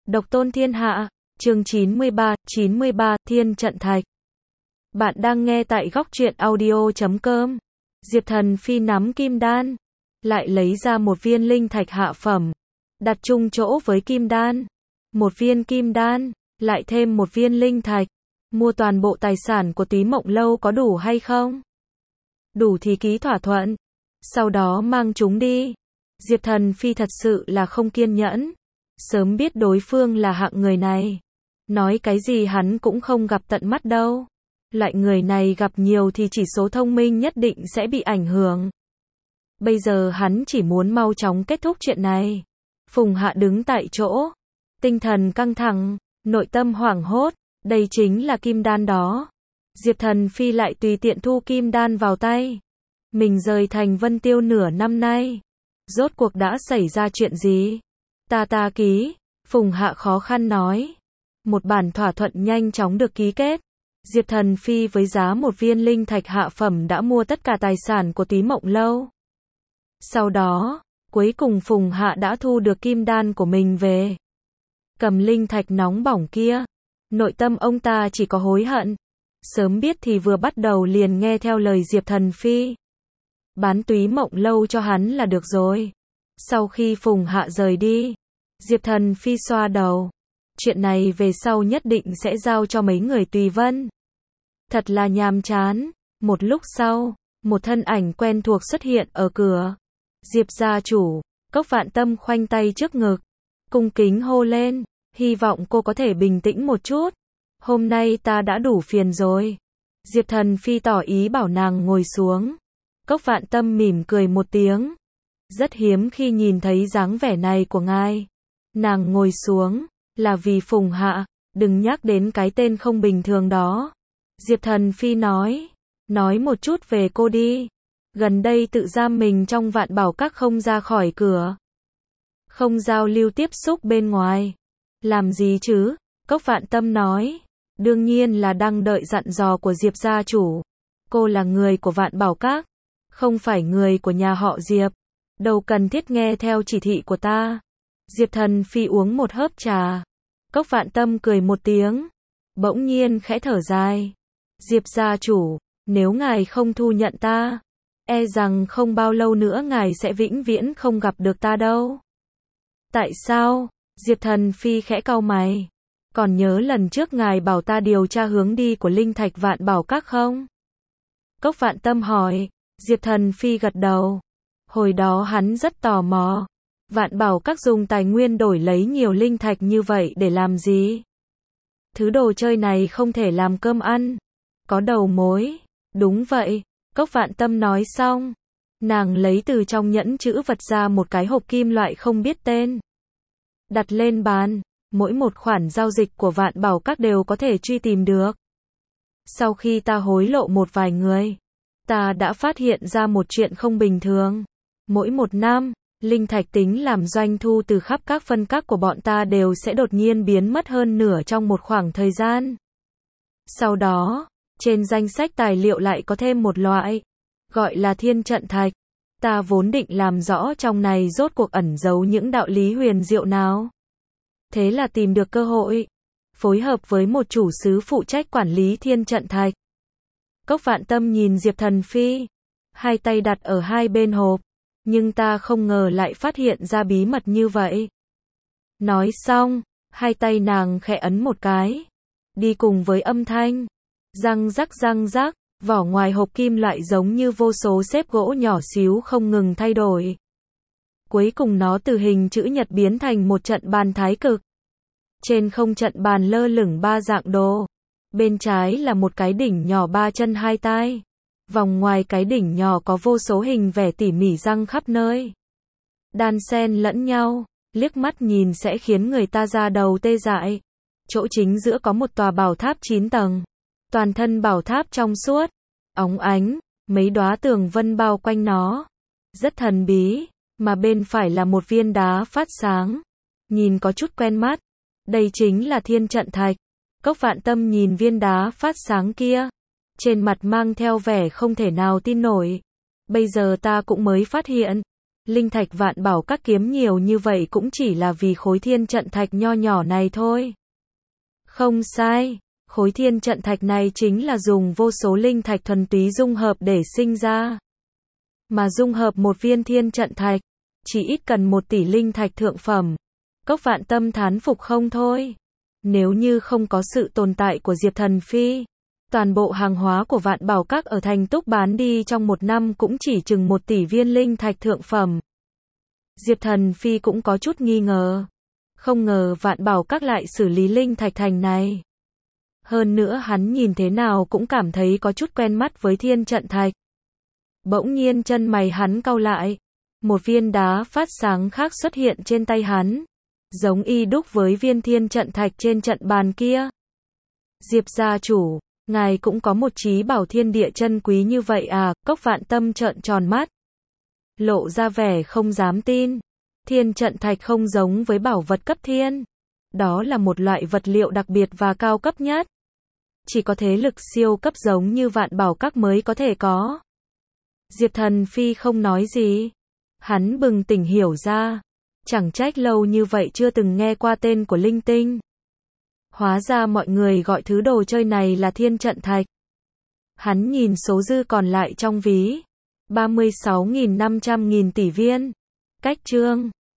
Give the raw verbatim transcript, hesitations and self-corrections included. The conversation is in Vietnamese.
Độc tôn thiên hạ, chương chín mươi ba, chín mươi ba, Thiên trận thạch. Bạn đang nghe tại góc truyện audio chấm com. Diệp Thần Phi nắm kim đan, lại lấy ra một viên linh thạch hạ phẩm, đặt chung chỗ với kim đan. Một viên kim đan, lại thêm một viên linh thạch. Mua toàn bộ tài sản của Túy Mộng Lâu có đủ hay không? Đủ thì ký thỏa thuận. Sau đó mang chúng đi. Diệp Thần Phi thật sự là không kiên nhẫn. Sớm biết đối phương là hạng người này. Nói cái gì hắn cũng không gặp tận mắt đâu. Loại người này gặp nhiều thì chỉ số thông minh nhất định sẽ bị ảnh hưởng. Bây giờ hắn chỉ muốn mau chóng kết thúc chuyện này. Phùng Hạ đứng tại chỗ. Tinh thần căng thẳng, nội tâm hoảng hốt. Đây chính là kim đan đó. Diệp Thần Phi lại tùy tiện thu kim đan vào tay. Mình rời thành Vân Tiêu nửa năm nay. Rốt cuộc đã xảy ra chuyện gì? Ta ta ký. Phùng Hạ khó khăn nói. Một bản thỏa thuận nhanh chóng được ký kết. Diệp Thần Phi với giá một viên linh thạch hạ phẩm đã mua tất cả tài sản của Túy Mộng Lâu. Sau đó, cuối cùng Phùng Hạ đã thu được kim đan của mình về. Cầm linh thạch nóng bỏng kia. Nội tâm ông ta chỉ có hối hận. Sớm biết thì vừa bắt đầu liền nghe theo lời Diệp Thần Phi. Bán Túy Mộng Lâu cho hắn là được rồi. Sau khi Phùng Hạ rời đi, Diệp Thần Phi xoa đầu. Chuyện này về sau nhất định sẽ giao cho mấy người Tùy Vân. Thật là nhàm chán. Một lúc sau, một thân ảnh quen thuộc xuất hiện ở cửa. Diệp gia chủ. Cốc Vạn Tâm khoanh tay trước ngực, cung kính hô lên, hy vọng cô có thể bình tĩnh một chút. Hôm nay ta đã đủ phiền rồi. Diệp Thần Phi tỏ ý bảo nàng ngồi xuống. Cốc Vạn Tâm mỉm cười một tiếng. Rất hiếm khi nhìn thấy dáng vẻ này của ngài. Nàng ngồi xuống, là vì Phùng Hạ, đừng nhắc đến cái tên không bình thường đó. Diệp Thần Phi nói, nói một chút về cô đi. Gần đây tự giam mình trong Vạn Bảo Các không ra khỏi cửa. Không giao lưu tiếp xúc bên ngoài. Làm gì chứ? Cốc Vạn Tâm nói, đương nhiên là đang đợi dặn dò của Diệp gia chủ. Cô là người của Vạn Bảo Các, không phải người của nhà họ Diệp. Đâu cần thiết nghe theo chỉ thị của ta. Diệp Thần Phi uống một hớp trà. Cốc Vạn Tâm cười một tiếng, bỗng nhiên khẽ thở dài. Diệp gia chủ, nếu ngài không thu nhận ta, e rằng không bao lâu nữa ngài sẽ vĩnh viễn không gặp được ta đâu. Tại sao? Diệp Thần Phi khẽ cau mày. Còn nhớ lần trước ngài bảo ta điều tra hướng đi của linh thạch Vạn Bảo Các không? Cốc Vạn Tâm hỏi. Diệp Thần Phi gật đầu. Hồi đó hắn rất tò mò. Vạn Bảo Các dùng tài nguyên đổi lấy nhiều linh thạch như vậy để làm gì? Thứ đồ chơi này không thể làm cơm ăn. Có đầu mối. Đúng vậy. Cốc Vạn Tâm nói xong. Nàng lấy từ trong nhẫn chữ vật ra một cái hộp kim loại không biết tên. Đặt lên bàn. Mỗi một khoản giao dịch của Vạn Bảo Các đều có thể truy tìm được. Sau khi ta hối lộ một vài người, ta đã phát hiện ra một chuyện không bình thường. Mỗi một năm, linh thạch tính làm doanh thu từ khắp các phân các của bọn ta đều sẽ đột nhiên biến mất hơn nửa trong một khoảng thời gian. Sau đó, trên danh sách tài liệu lại có thêm một loại, gọi là thiên trận thạch. Ta vốn định làm rõ trong này rốt cuộc ẩn giấu những đạo lý huyền diệu nào. Thế là tìm được cơ hội, phối hợp với một chủ sứ phụ trách quản lý thiên trận thạch. Cốc Vạn Tâm nhìn Diệp Thần Phi, hai tay đặt ở hai bên hộp, nhưng ta không ngờ lại phát hiện ra bí mật như vậy. Nói xong, hai tay nàng khẽ ấn một cái, đi cùng với âm thanh, răng rắc răng rắc, vỏ ngoài hộp kim loại giống như vô số xếp gỗ nhỏ xíu không ngừng thay đổi. Cuối cùng nó từ hình chữ nhật biến thành một trận bàn thái cực. Trên không trận bàn lơ lửng ba dạng đồ. Bên trái là một cái đỉnh nhỏ ba chân hai tai. Vòng ngoài cái đỉnh nhỏ có vô số hình vẽ tỉ mỉ răng khắp nơi. Đan xen lẫn nhau, liếc mắt nhìn sẽ khiến người ta ra đầu tê dại. Chỗ chính giữa có một tòa bảo tháp chín tầng. Toàn thân bảo tháp trong suốt, óng ánh, mấy đóa tường vân bao quanh nó. Rất thần bí. Mà bên phải là một viên đá phát sáng. Nhìn có chút quen mắt. Đây chính là thiên trận thạch. Cốc Vạn Tâm nhìn viên đá phát sáng kia. Trên mặt mang theo vẻ không thể nào tin nổi. Bây giờ ta cũng mới phát hiện. Linh thạch Vạn Bảo Các kiếm nhiều như vậy cũng chỉ là vì khối thiên trận thạch nho nhỏ này thôi. Không sai, khối thiên trận thạch này chính là dùng vô số linh thạch thuần túy dung hợp để sinh ra. Mà dung hợp một viên thiên trận thạch, chỉ ít cần một tỷ linh thạch thượng phẩm. Cốc Vạn Tâm thán phục không thôi. Nếu như không có sự tồn tại của Diệp Thần Phi, toàn bộ hàng hóa của Vạn Bảo Các ở thành Túc bán đi trong một năm cũng chỉ chừng một tỷ viên linh thạch thượng phẩm. Diệp Thần Phi cũng có chút nghi ngờ. Không ngờ Vạn Bảo Các lại xử lý linh thạch thành này. Hơn nữa hắn nhìn thế nào cũng cảm thấy có chút quen mắt với thiên trận thạch. Bỗng nhiên chân mày hắn cau lại. Một viên đá phát sáng khác xuất hiện trên tay hắn. Giống y đúc với viên thiên trận thạch trên trận bàn kia. Diệp gia chủ, ngài cũng có một trí bảo thiên địa chân quý như vậy à? Cốc Vạn Tâm trợn tròn mắt, lộ ra vẻ không dám tin. Thiên trận thạch không giống với bảo vật cấp thiên. Đó là một loại vật liệu đặc biệt và cao cấp nhất. Chỉ có thế lực siêu cấp giống như Vạn Bảo Các mới có thể có. Diệp Thần Phi không nói gì. Hắn bừng tỉnh hiểu ra. Chẳng trách lâu như vậy chưa từng nghe qua tên của linh tinh. Hóa ra mọi người gọi thứ đồ chơi này là thiên trận thạch. Hắn nhìn số dư còn lại trong ví. ba mươi sáu nghìn năm trăm nghìn tỷ viên. Cách chương